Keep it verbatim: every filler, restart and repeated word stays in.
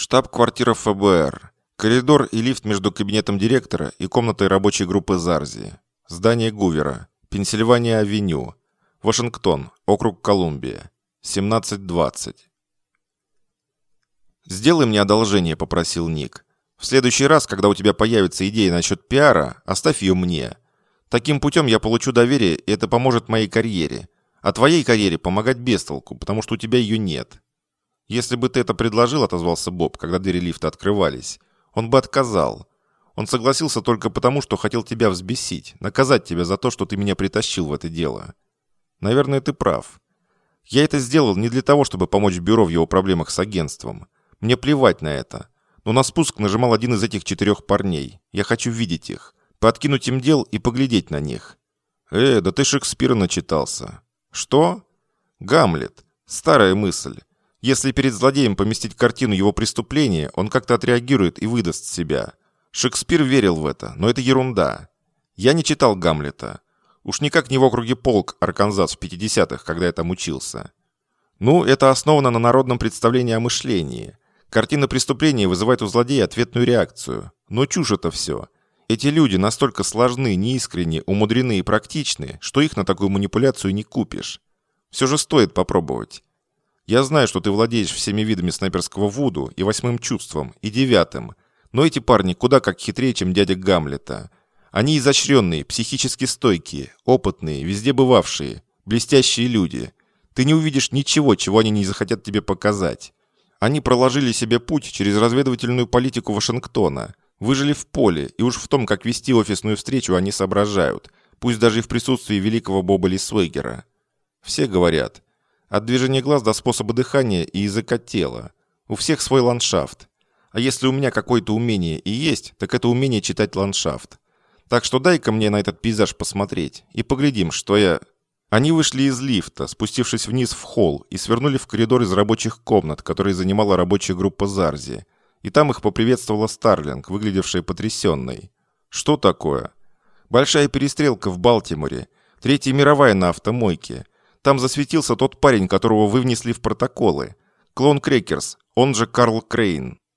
Штаб-квартира эф бэ эр. Коридор и лифт между кабинетом директора и комнатой рабочей группы Зарзи. Здание Гувера. Пенсильвания-авеню. Вашингтон. Округ Колумбия. семнадцать двадцать. «Сделай мне одолжение», — попросил Ник. «В следующий раз, когда у тебя появится идея насчет пиара, оставь ее мне. Таким путем я получу доверие, и это поможет моей карьере. А твоей карьере помогать без толку, потому что у тебя ее нет». «Если бы ты это предложил», — отозвался Боб, когда двери лифта открывались, — «он бы отказал. Он согласился только потому, что хотел тебя взбесить, наказать тебя за то, что ты меня притащил в это дело. Наверное, ты прав. Я это сделал не для того, чтобы помочь бюро в его проблемах с агентством. Мне плевать на это. Но на спуск нажимал один из этих четырех парней. Я хочу видеть их, подкинуть им дел и поглядеть на них». «Э, да ты Шекспира начитался». «Что?» «Гамлет. Старая мысль. Если перед злодеем поместить картину его преступления, он как-то отреагирует и выдаст себя. Шекспир верил в это, но это ерунда. Я не читал Гамлета. Уж никак не в округе Полк, Арканзас, в пятидесятых, когда я там учился. Ну, это основано на народном представлении о мышлении. Картина преступления вызывает у злодея ответную реакцию. Но чушь это все. Эти люди настолько сложны, неискренни, умудрены и практичны, что их на такую манипуляцию не купишь. Все же стоит попробовать. Я знаю, что ты владеешь всеми видами снайперского вуду, и восьмым чувством, и девятым. Но эти парни куда как хитрее, чем дядя Гамлета. Они изощренные, психически стойкие, опытные, везде бывавшие, блестящие люди. Ты не увидишь ничего, чего они не захотят тебе показать. Они проложили себе путь через разведывательную политику Вашингтона, выжили в поле, и уж в том, как вести офисную встречу, они соображают, пусть даже и в присутствии великого Боба Лисвегера. Все говорят, от движения глаз до способа дыхания и языка тела. У всех свой ландшафт. А если у меня какое-то умение и есть, так это умение читать ландшафт. Так что дай-ка мне на этот пейзаж посмотреть, и поглядим, что я...» Они вышли из лифта, спустившись вниз в холл, и свернули в коридор из рабочих комнат, которые занимала рабочая группа Зарзи. И там их поприветствовала Старлинг, выглядевшая потрясенной. «Что такое?» «Большая перестрелка в Балтиморе. Третья мировая на автомойке. Там засветился тот парень, которого вы внесли в протоколы. Клон Крекерс, он же Карл Крейн».